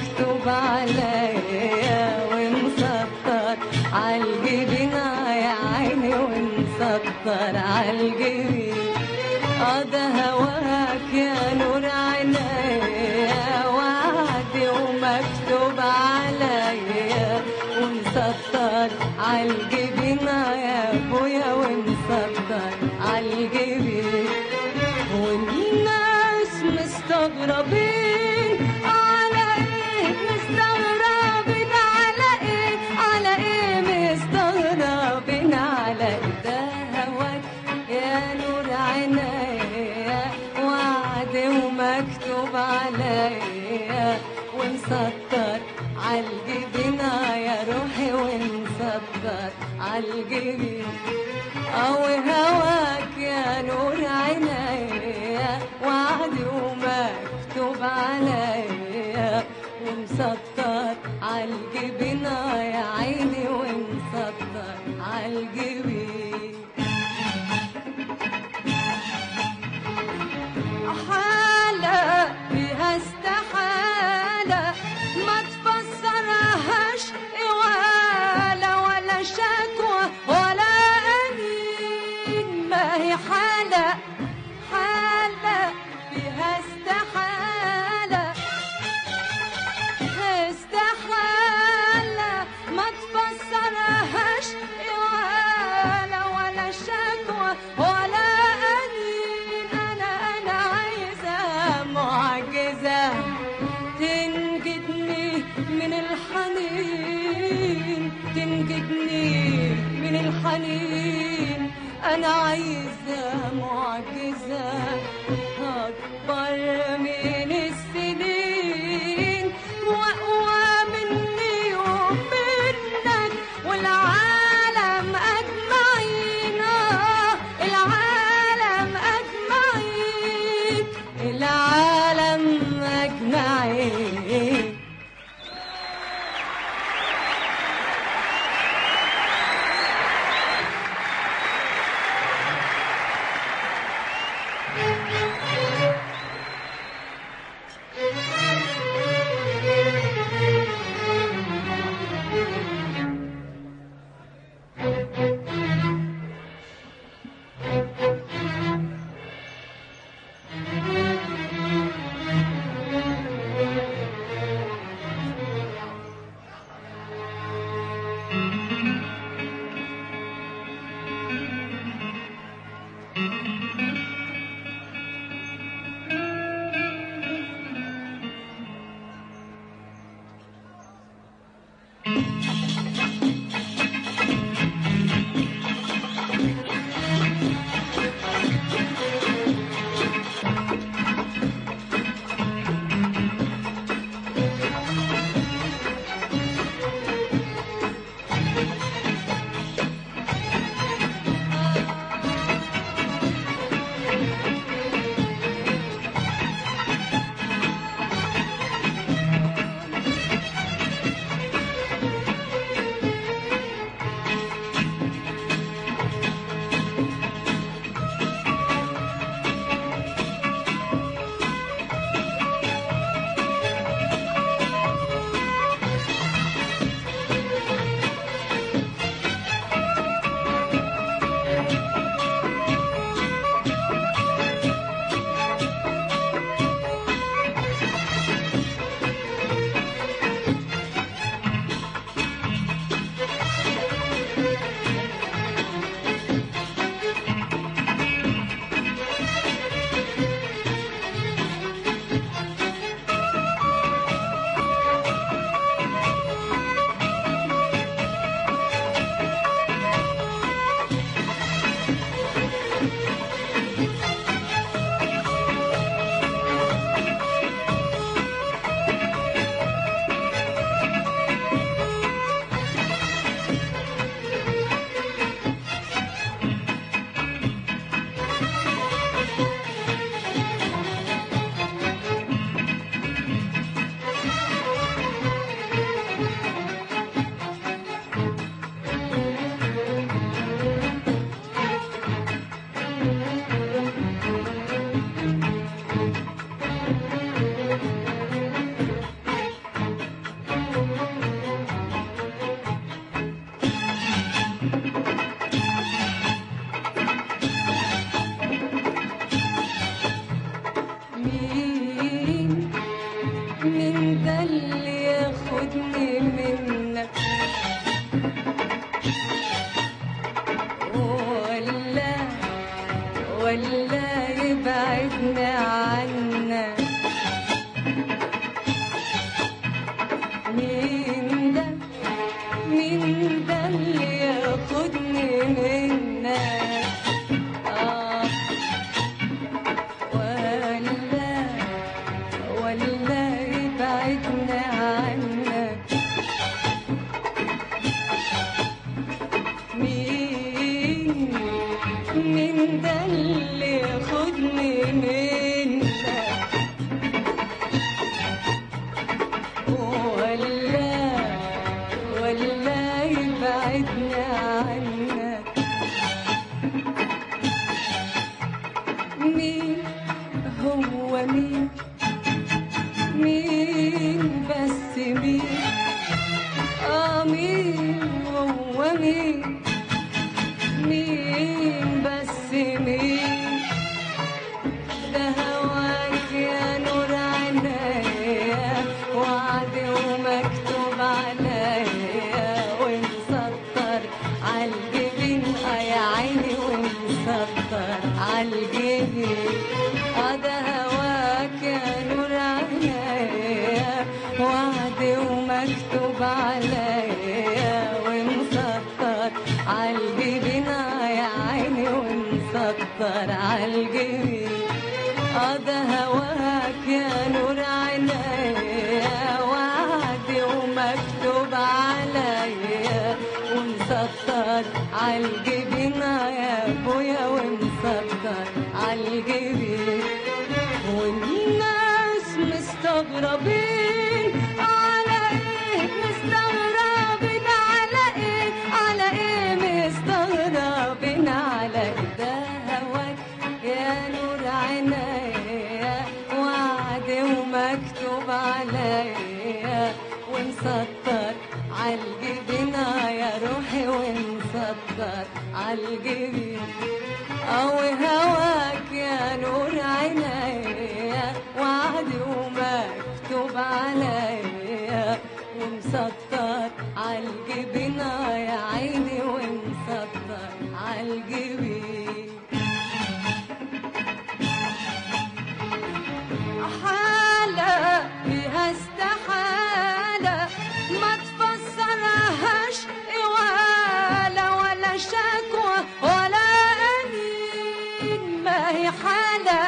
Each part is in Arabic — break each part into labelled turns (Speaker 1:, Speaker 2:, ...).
Speaker 1: ومكتوب عليا ومسطر عالجبين يا عيني ومسطر عالجبين. ده هواك يا نور عينيا وعدي ومكتوب عليا ومسطر عالجبين يا ابويا ومسطر عالجبين. والناس مستغربين على ايه، مستغربين على ايه، على ايه مستغربين على ايه. ده هواك يا نور عينيا وعدي ومكتوب عليا ومسطر عالجبين يا روحي ومسطر عالجبين. هواك يا نور عينيا وعدي ومكتوب عليا ومسطر عالجبين يا عيني ومسطر عالجبين. حالة فيها استحالة ما تفسرهاش إوالة ولا شكوى ولا أنين. ما هي حالة فيها استحالة ما تفسرهاش إوالة ولا شكوى ولا أنين. أنا عايزة معجزة تنجدني من الحنين، تنجدني من الحنين. أنا عايزة معجزة أكبر من السنين وأقوى مني ومنك والعالم أجمعين. العالم أجمعين، العالم أجمعين. مين ده مين ده اللي ياخدني منك ولا يبعدنا عنك مين ده اللي ياخدني منك ولا يبعدنا عنك مين هو مين بس مين مين هو مين بس مين ده هواك يا نور عينيا وعد ومكتوب عليا ومسطر عالجبين يا عيني ومسطر عالجبين ده هواك يا نور عينيا وعد ومكتوب عليا ومسطر عالجبين يا عيني ومسطر عالجبين ده هواك يا نور عينيا وعد ومكتوب عليا ومسطر عالجبين يا ابويا ومسطر عالجبين والناس مستغربين على ايه مستغربين على ايه مستغربين على ايه ده هواك يا نور عينيا وعد ومكتوب عليا ومسطر عالجبين يا روحي ومسطر عالجبين هواك يا نور عينيا وعد ومكتوب عليا ومسطر عالجبين يا عيني ومسطر عالجبين حالة فيها استحالة ما تفسرهاش ولا شكوى ولا أنين ما هي حالة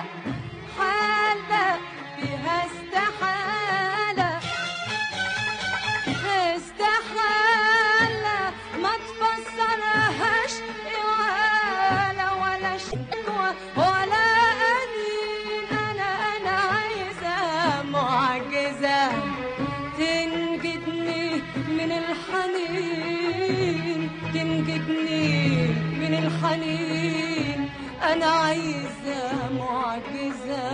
Speaker 1: فيها استحالة ما تفسرهاش ولا شكوى ولا أنين أنا عايزة معجزة تنجدني من الحنين من الحنين أنا عايزة معجزة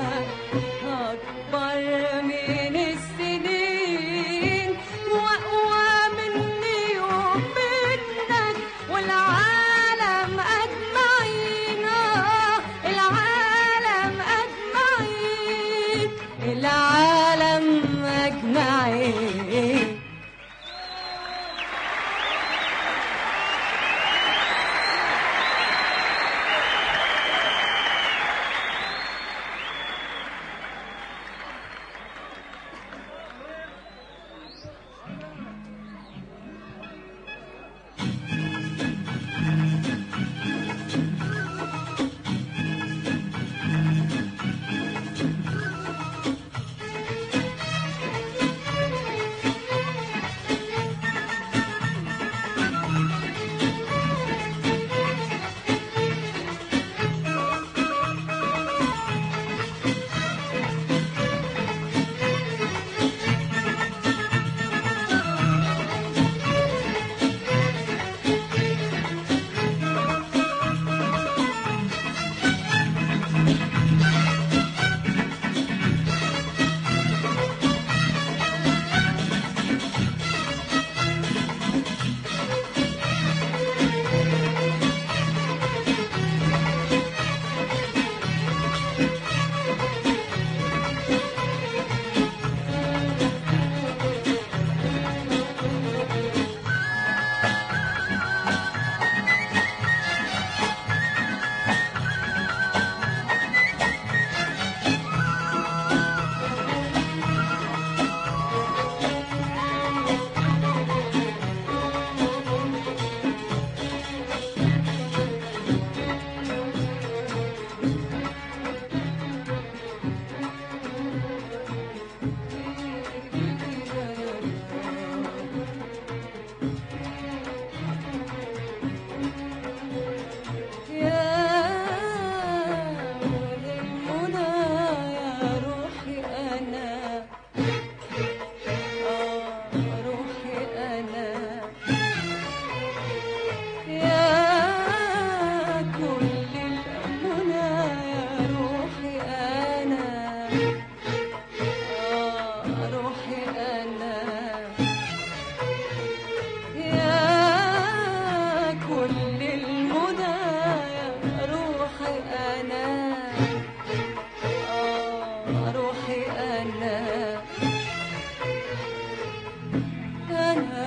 Speaker 1: أكبر من السنين وأقوى مني ومنك والعالم أجمعين العالم أجمعين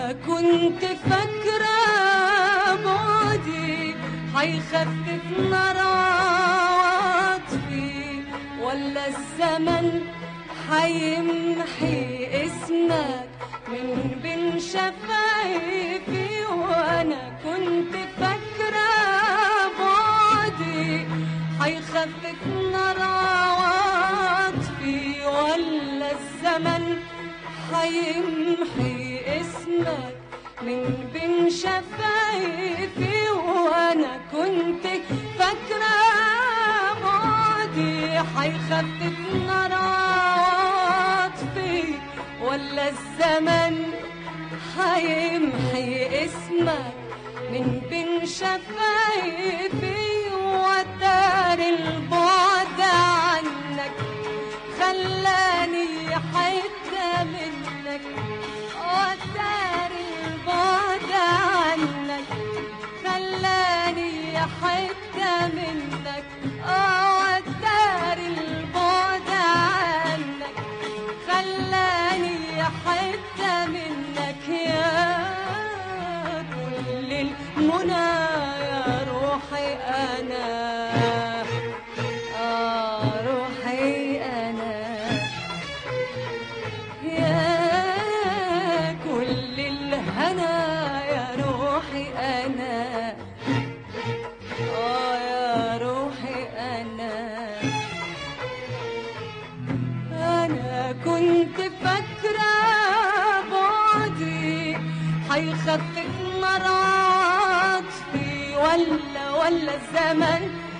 Speaker 1: كنت فاكرة بعدي هيخفف نار عواطفي، ولا الزمن هيمحي اسمك من بين شفايفي. وانا كنت فاكرة بعدي هيخفف نار عواطفي، ولا الزمن هيمحي اسمك من بين شفايفي. وانا كنت فاكرة بعدي هيخفف نار عواطفي، ولا الزمن هيمحي اسمك من بين شفايفي. وتار البعد عنك خلاني حتة منك، وتار البعد عنك خلاني حتة منك، وتار البعد عنك خلاني حتة منك. يا كل المنى يا روحي أنا، روحي أنا، يا كل الهنا يا روحي أنا، يا روحي أنا. أنا كنت فاكرة بعدي هيخفف نار عاطفي، ولا الزمن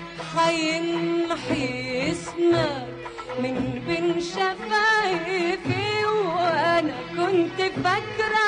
Speaker 1: هيمحي اسمك من بين شفايفي. وانا كنت فاكرة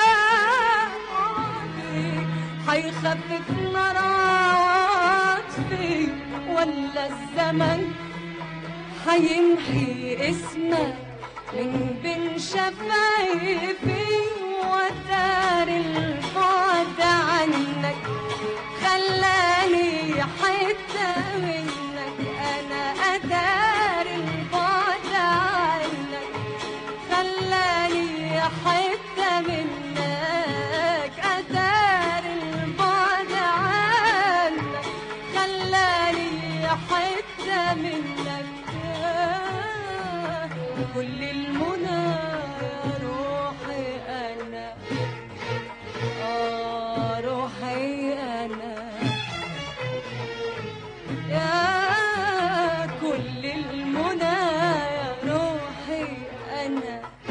Speaker 1: بعدي هيخفف نار عاطفي، ولا الزمن هيمحي اسمك من بين شفايفي. وتار البعد عنك خلاني حتة منك، أنا أتار البعد عنك خلاني حتة منك، أتار البعد عنك خلاني حتة منك. كل المنى يا روحي أنا، روحي أنا، يا كل المنى يا روحي أنا،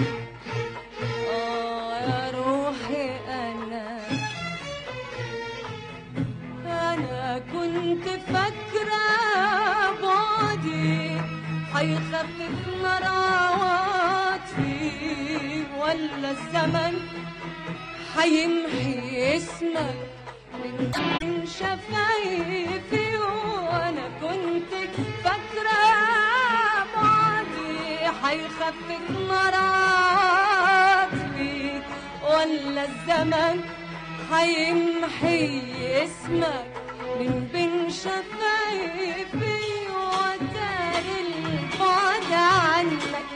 Speaker 1: يا روحي أنا. أنا كنت فاكرة بعدي هيخفف نار عواطفي، ولا الزمن هيمحي اسمك من شفايفي. وانا كنت فاكرة بعدي هيخفف نار عواطفي، ولا الزمن هيمحي اسمك من بين شفايفي. وتار البعد عنك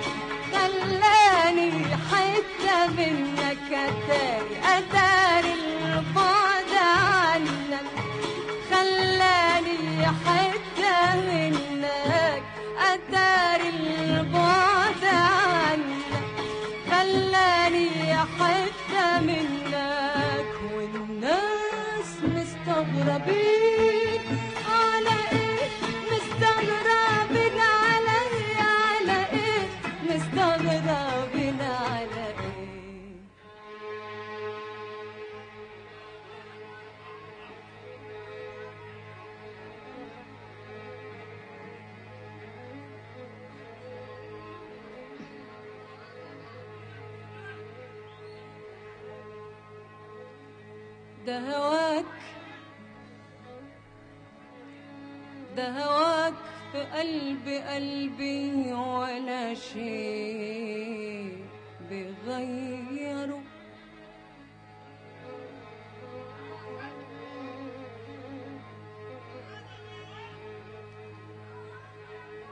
Speaker 1: خلاني حتة منك، أتار البعد عنك خلاني حتة منك، أتار البعد عنك خلاني حتة منك. والناس مستغربين على إيه، مستغربين عليا على إيه، مستغربين على إيه. ده هواك، ده هواك في قلبي ولا شيء بغيره.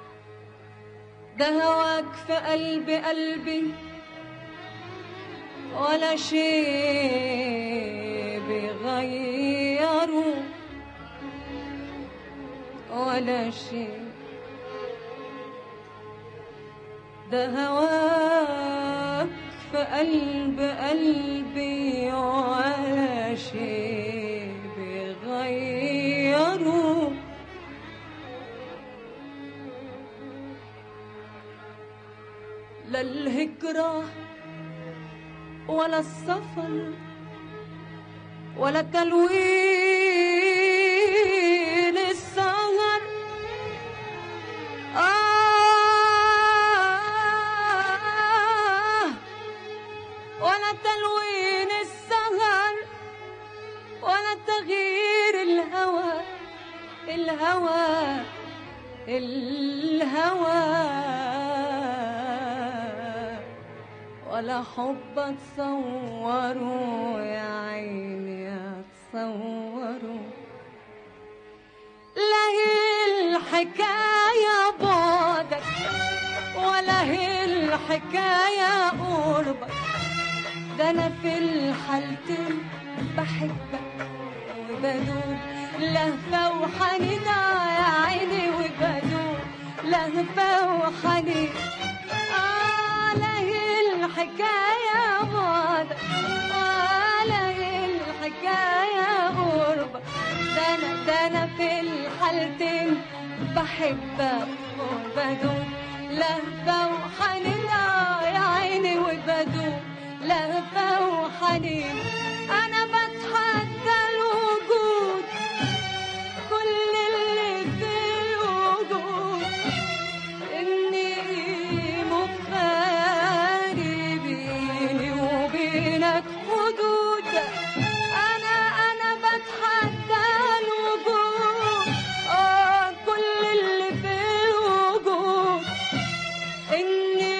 Speaker 1: ده هواك في قلبي ولا شيء بيغيروا ولا شيء، ده هواك في قلب قلبي ولا شيء بيغيروا. لا الهجرة ولا السفر ولا تلوين السهر، ولا تلوين السهر ولا تغيير الهوى الهوى الهوى، ولا حب اتصوروا يا عيني اتصوروا. لا هي الحكاية بعدك ولا هي الحكاية قربك، ده انا في الحالتين بحبك وبدوب لهفة وحنين يا عيني وبدوب لهفة وحنين. لا هي الحكاية بعدك ولا هي الحكاية قربك، ده انا في الحالتين بحبك وبدوب لهفة وحنين يا عيني وبدوب لهفة وحنين. انا بتحدى الوجود كل اللي في الوجود اني مفاري بيني وبينك حدود. انا بتحدى الوجود كل اللي في الوجود اني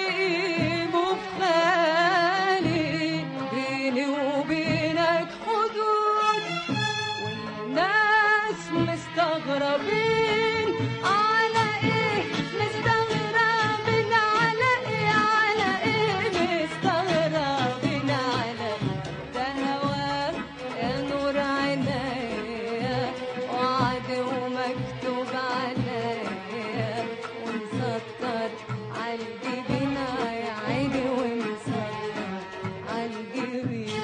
Speaker 1: مفاري بيني وبينك حدود. والناس مستغربين على ايه، مستغربين على ايه، على ايه مستغربين على ايه. ده هواك يا نور عينيا وعد ومكتوب عليا ومسطر عالجبين يا عيني ومسطر عالجبين.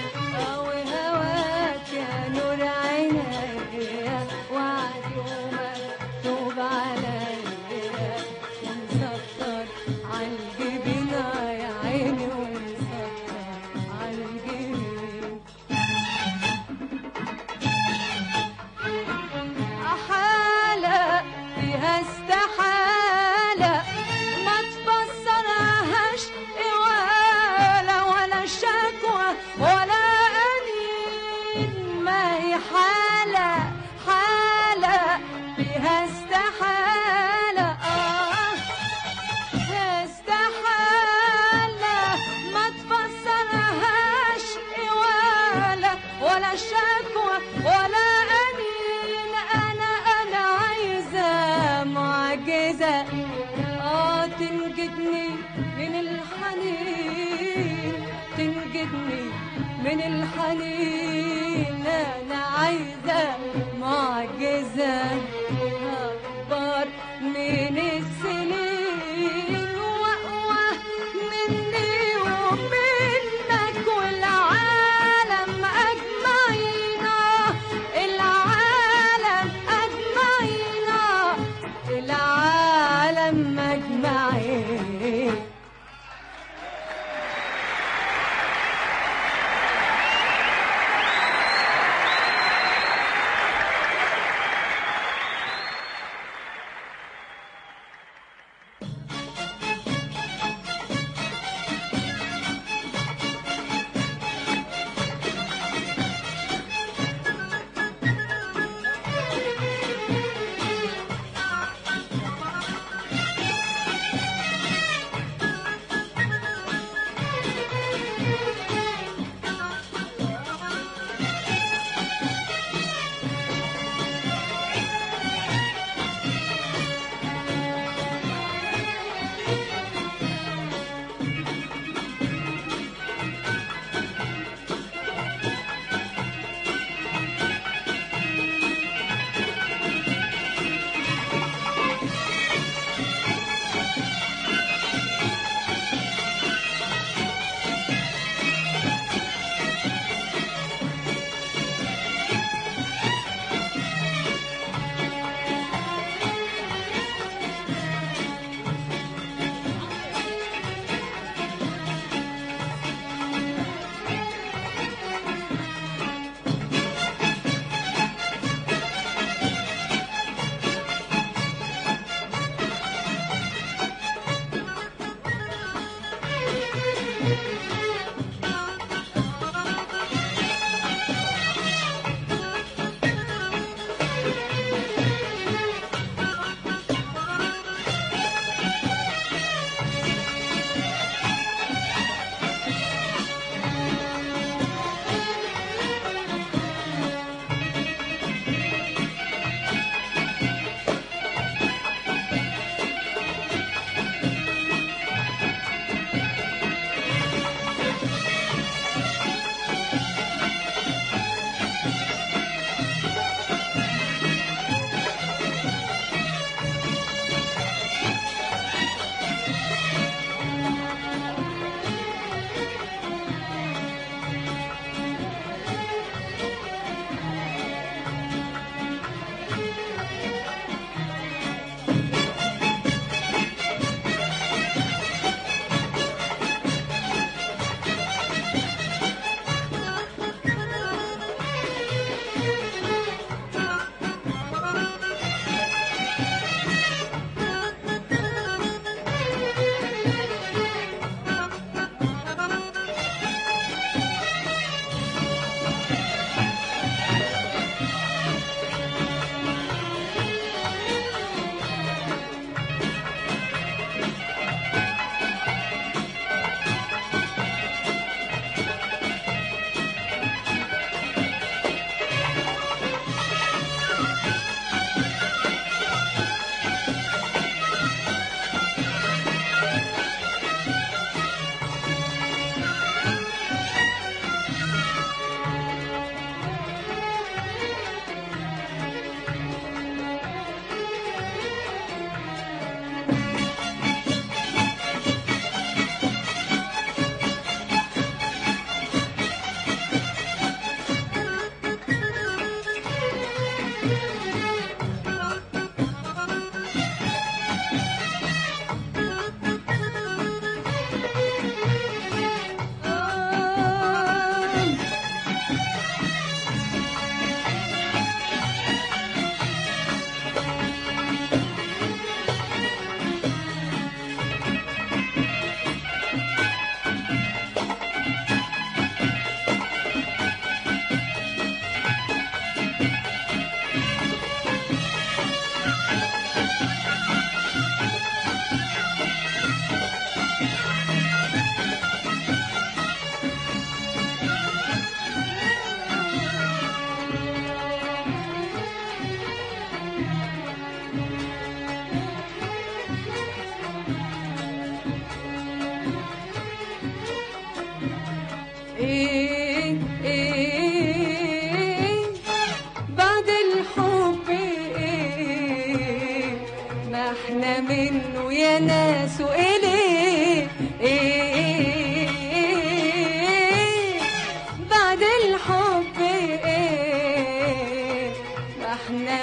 Speaker 1: وهواك يا نور عينيا وعد ومكتوب عليا ومسطر عالجبين يا عيني ومسطر عالجبين. حالة فيها استحالة ما تفسرهاش ولا شكوى ولا أنين، ما هي حالة فيها استحالة استحالة ما تفسرهاش ولا شكوى ولا أنين. أنا عايزة معجزة تنجدني من الحنين، تنجدني من الحنين. أنا عايزة معجزة أكبر من السنين وأقوى مني ومنك والعالم أجمعين، العالم أجمعين، العالم أجمعين.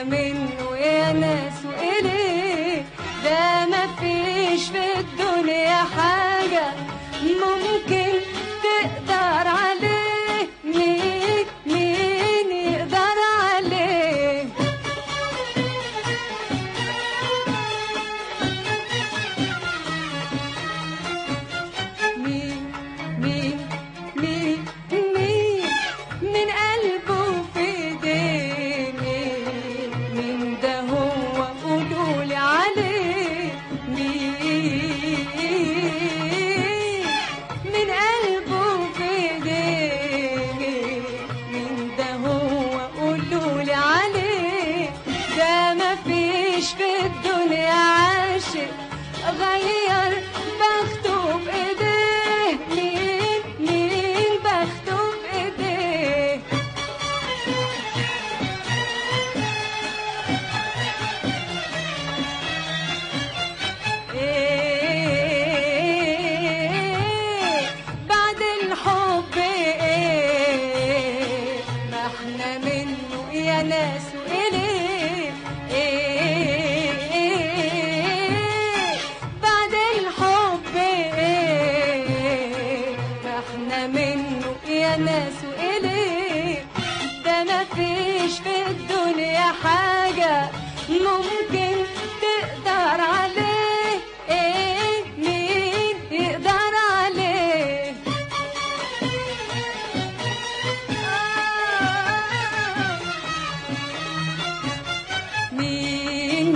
Speaker 1: احنا منه يا ناس وإليه، ده مفيش في الدنيا حاجة ممكن تقدر عليه. مين يقدر عليه؟ مين مين مين مين من قلبه في ايديه؟ مين ده هو؟ قولولي عليه. مين من قلبه في ايديه؟ مين ده هو؟ قولولي عليه. ده مفيش في الدنيا عاشق غير بخته بايديه. مين بخته بايديه؟ بعد الحب ما احنا منه يا ناس وإليه. بعد الحب ما احنا منه يا ناس وإليه، ده مفيش في الدنيا حاجة ممكن تقدر عليه. مين يقدر عليه؟ مين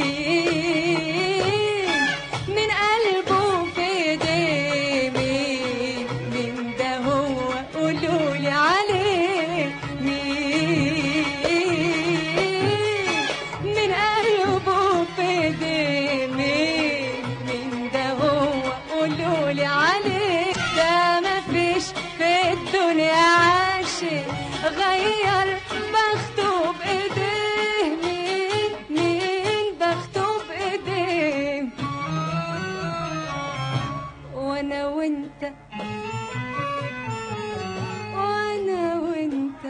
Speaker 1: من قلبه في ايديه؟ مين ده هو؟ قولولي عليه. مين من قلبه في ايديه؟ مين ده هو؟ قولولي عليه. ده مفيش في الدنيا عاشق غير بخته بايديه. مين بخته بايديه؟ وانا وانت وانا وانت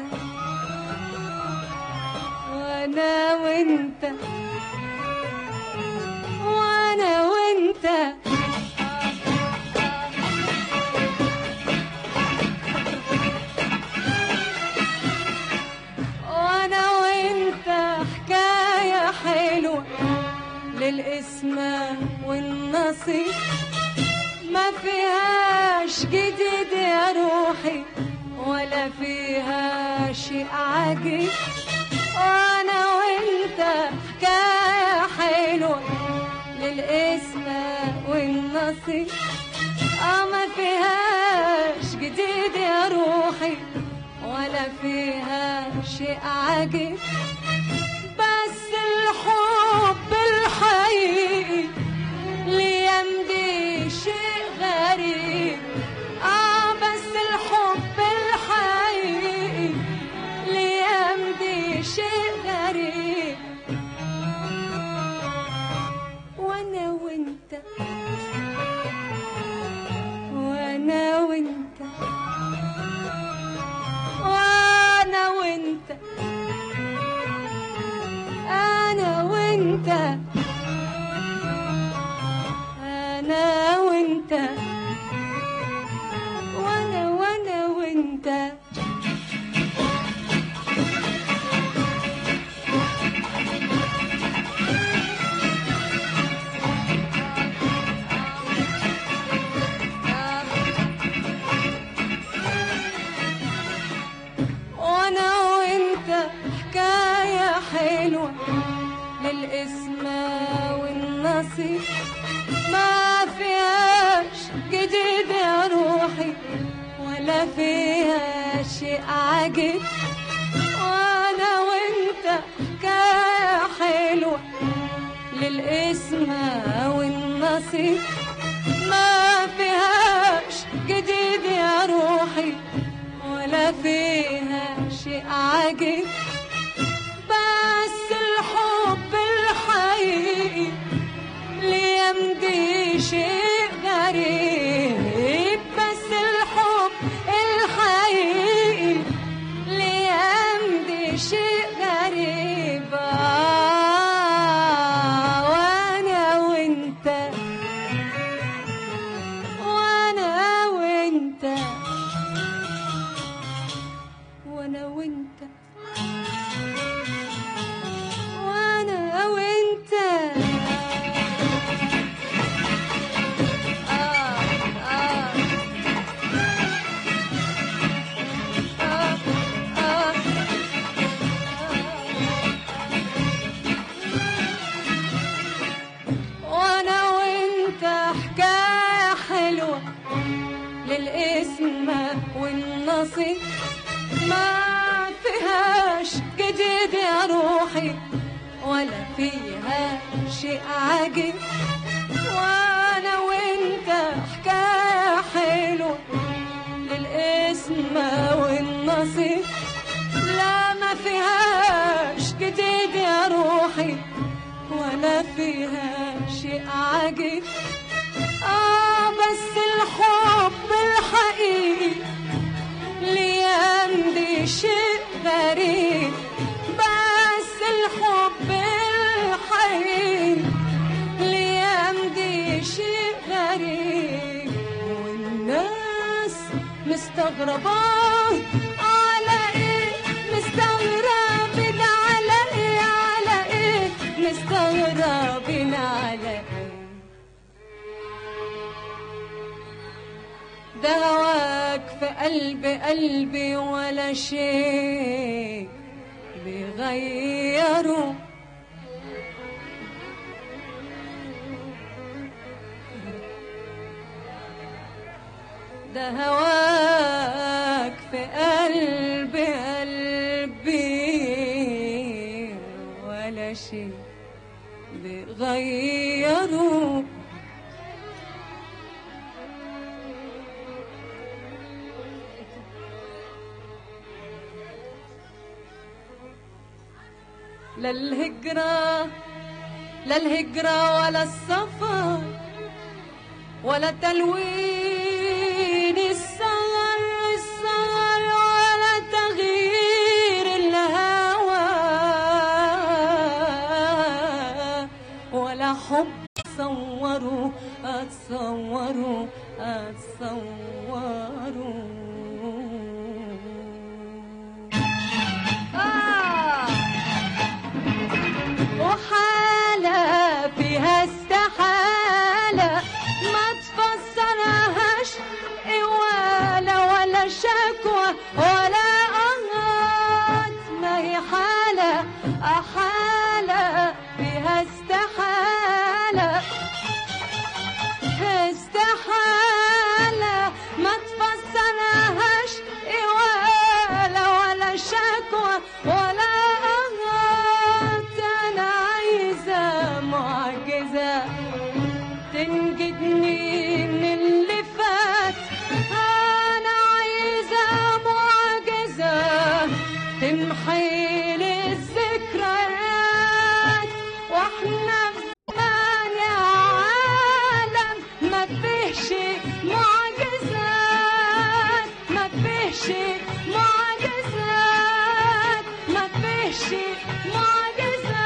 Speaker 1: وانا وانت وانا وانت وانا وانت حكاية حلوة للقسمة والنصيب، ما فيهاش جديد يا روحي ولا فيها شيء عجيب. وانا وانت حكاية حلوة للقسمة والنصيب، ما فيهاش جديد يا روحي ولا فيها شيء عجيب. بس الحب الحقيقي ليام دي شيء غريب. بس الحب الحقيقي ليام دي شيء غريب. وانا وانت وانا وانت وانا وانت انا وانت انا وانت وانا وانت. وانا وانت حكاية حلوة للقسمة والنصيب، ما فيهاش جديد يا روحي ولا فيها شيء عجيب. وانا وانت حكاية حلوة للقسمة والنصيب، ما فيهاش جديد يا روحي ولا فيها شيء عجيب. بس الحب الحقيقي ليام دي شيء غريب. بس الحب الحقيقي ليام دي شيء غريب. عجيب ما فيهاش جديد يا روحي ولا فيها شيء عجيب، وانا وانت حكاية حلوة للاسم والنصيب. لا ما فيهاش جديد يا روحي ولا فيها شيء عجيب، بس الحب الحقيقي ليام دي شيء غريب، بس الحب الحقيقي ليام دي شيء غريب، والناس مستغربة على ايه، مستغربين على ايه، على ايه مستغربين على ايه. ده هواك في قلبي ولا شيء بيغيره، ده هواك في قلبي ولا شيء بيغيره. لا الهجرة ولا السفر ولا تلوين السهر ولا تغيير الهوى ولا حب اتصوروا وحالة فيها استحالة ما تفسرهاش ولا شكوى ولا قهات، ما هي حالة فيها استحالة ما تفسرهاش ولا شكوى ولا قهات. أنا عايزة معجزة تنجدني من اللي فات، أنا عايزة معجزة تمحي لي الذكريات، واحنا في زمان يا عالم ما فيهش معجزات، ما فيهش معجزات، ما فيهش معجزات.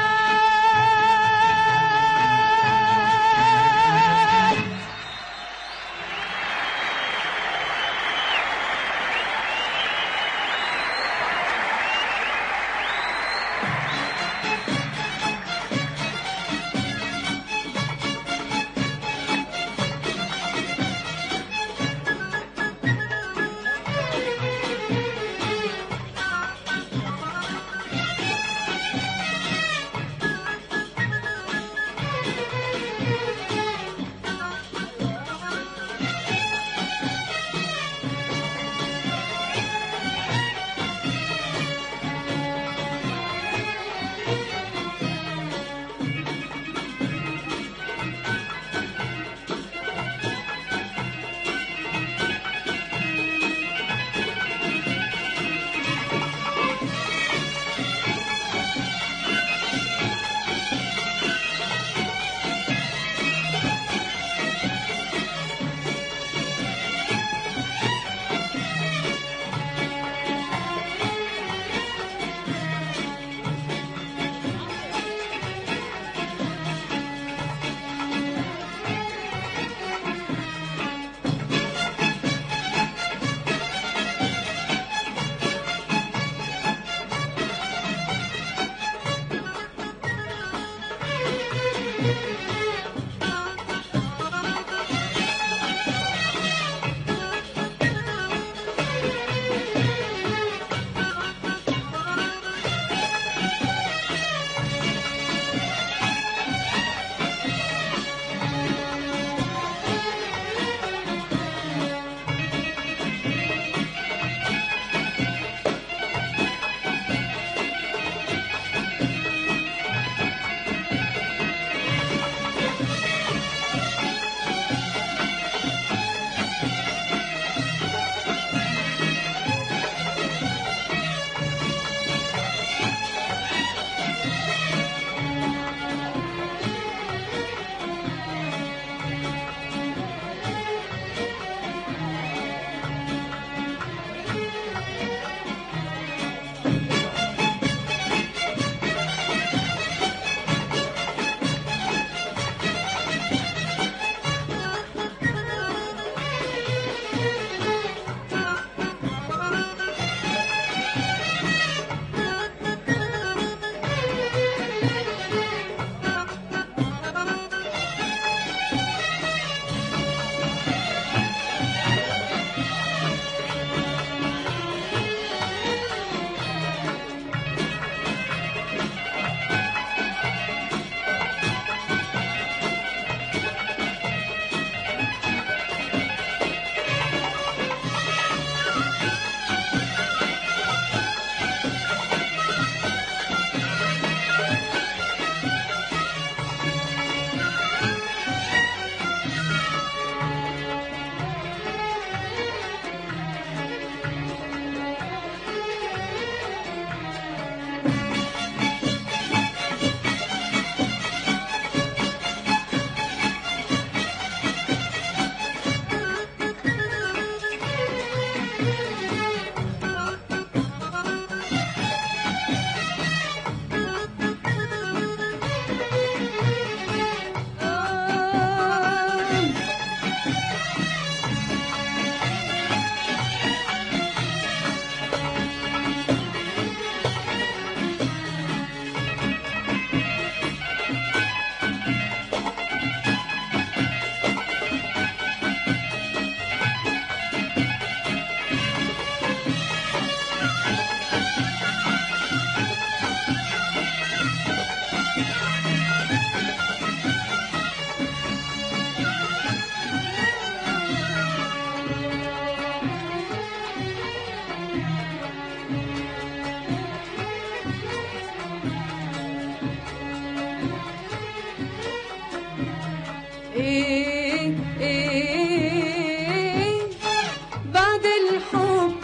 Speaker 1: بعد الحب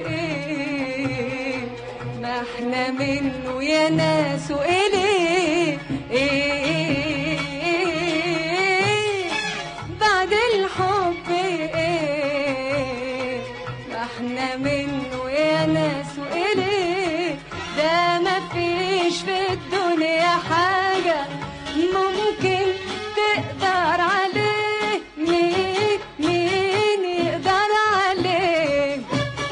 Speaker 1: ما احنا منه يا ناس وإليه بعد الحب ما احنا منه يا ناس وإليه ده ما فيش في الدنيا حاجة ممكن تقدر عليه مين يقدر عليه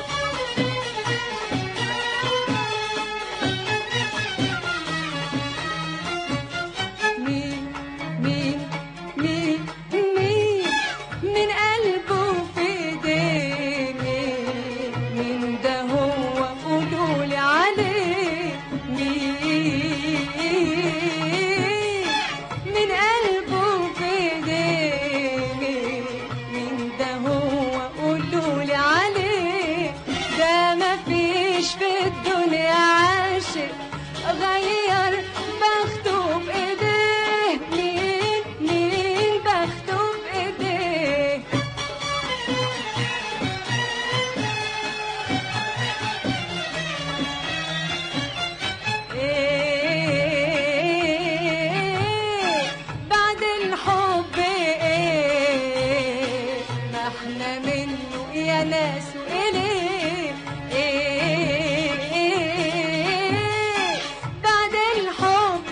Speaker 1: مين مين مين مين من قلبه في ايديه مين ده هو قولولي عليه مين من قلبه في ايديه مين ده هو قولولي عليه ده مفيش في الدنيا عاشق غير بخته بايديه مين بخته بايديه بعد الحب ما احنا منه يا ناس وإليه بعد الحب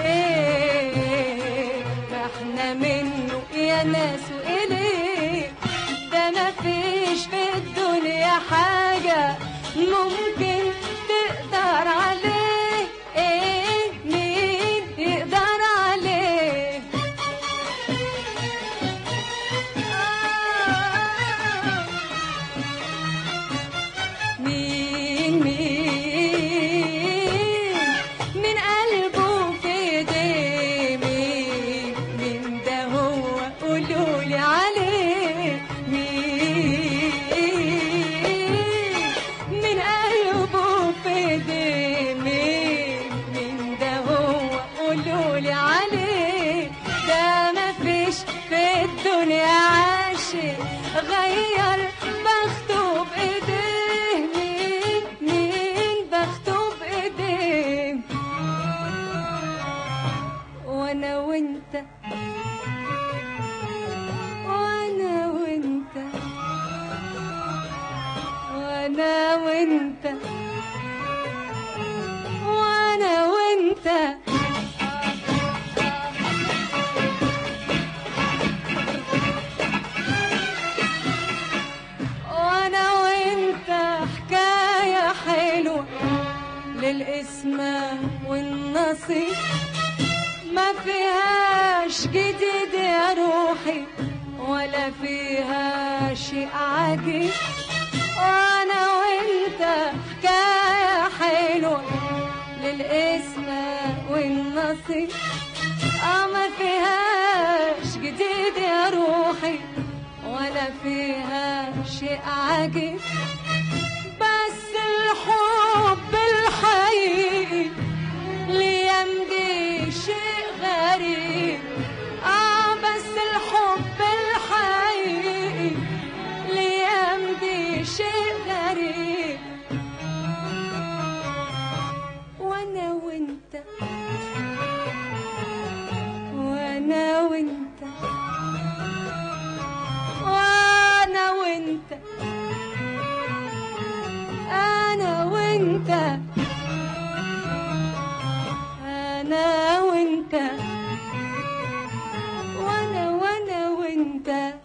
Speaker 1: ما احنا منه يا ناس وإليه ده ما فيش في الدنيا حاجة ممكن تقدر عليه مين يقدر عليه مين من قلبه في ايديه مين ده هو قولولي عليه مين من قلبه في ايديه مين ده هو قولولي عليه ده مفيش في الدنيا عاشق غير بخته بايديه مين بخته بايديه وانا وانت وانا وانت وانا وانت وانا وانت وانا وانت حكاية حلوة للقسمة والنصيب ما فيهاش جديد يا روحي ولا فيها شيء عجيب وانا وانت حكاية حلوة للقسمة والنصيب ما فيهاش جديد يا روحي ولا فيها شيء عجيب بس الحب الحقيقي ليام دي شيء غريب بس الحب الحقيقي ليام دي شيء غريب وانا وانت وانا وانت وانا وانت انا وانت انا وانت وانا وانت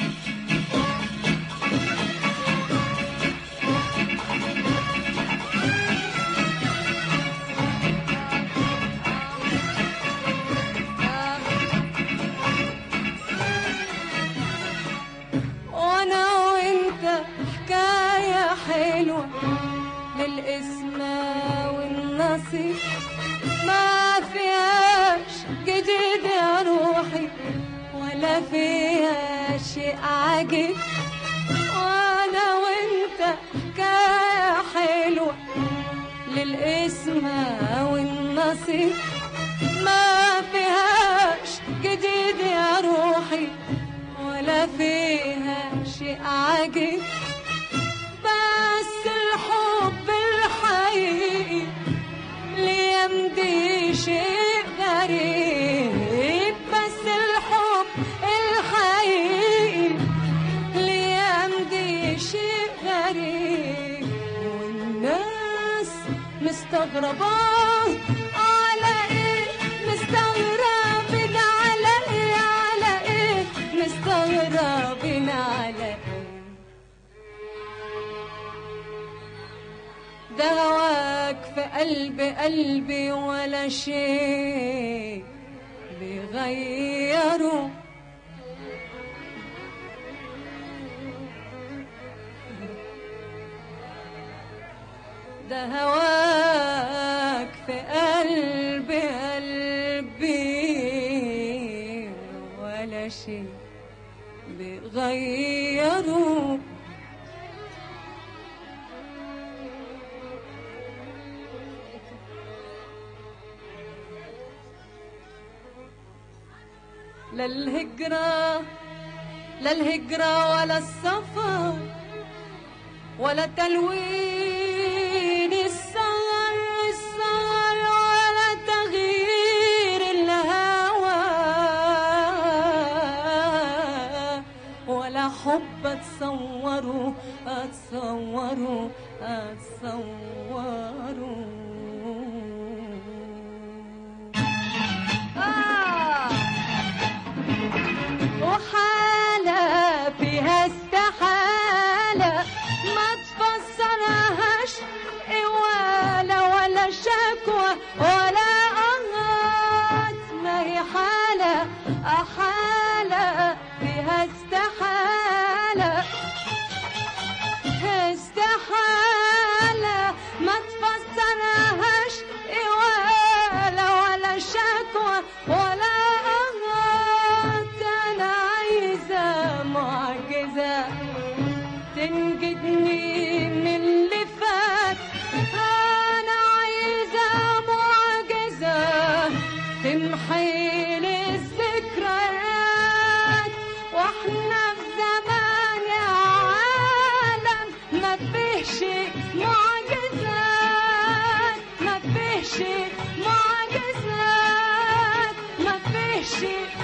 Speaker 1: حلوة للقسمة والنصيب ما فيهاش جديد يا روحي ولا فيها شيء عجيب وانا وانت حكاية للقسمة والنصيب ما فيهاش جديد يا روحي ولا فيها شيء عجيب، بس الحب الحقيقي الأيام دي شيء غريب، بس الحب الحقيقي الأيام دي شيء غريب، والناس مستغربة على ايه، مستغربين على ايه، على ايه مستغربين على ايه. ده هواك في قلبي ولا شيء بيغيره، ده هواك في قلبي ولا شيء بيغيره. لا الهجرة ولا السفر ولا تلوين السهر ولا تغيير الهوى ولا حب اتصوره وحالة فيها استحالة ما تفسرهاش ولا شكوى ولا قهات، ما هي حالة فيها استحالة ما تفسرهاش ولا شكوى ولا تنجدني من اللي فات، أنا عايزة معجزة تمحي لي الذكريات، وإحنا في زمان يا عالم ما فيهش معجزات، ما فيهش معجزات، ما فيهش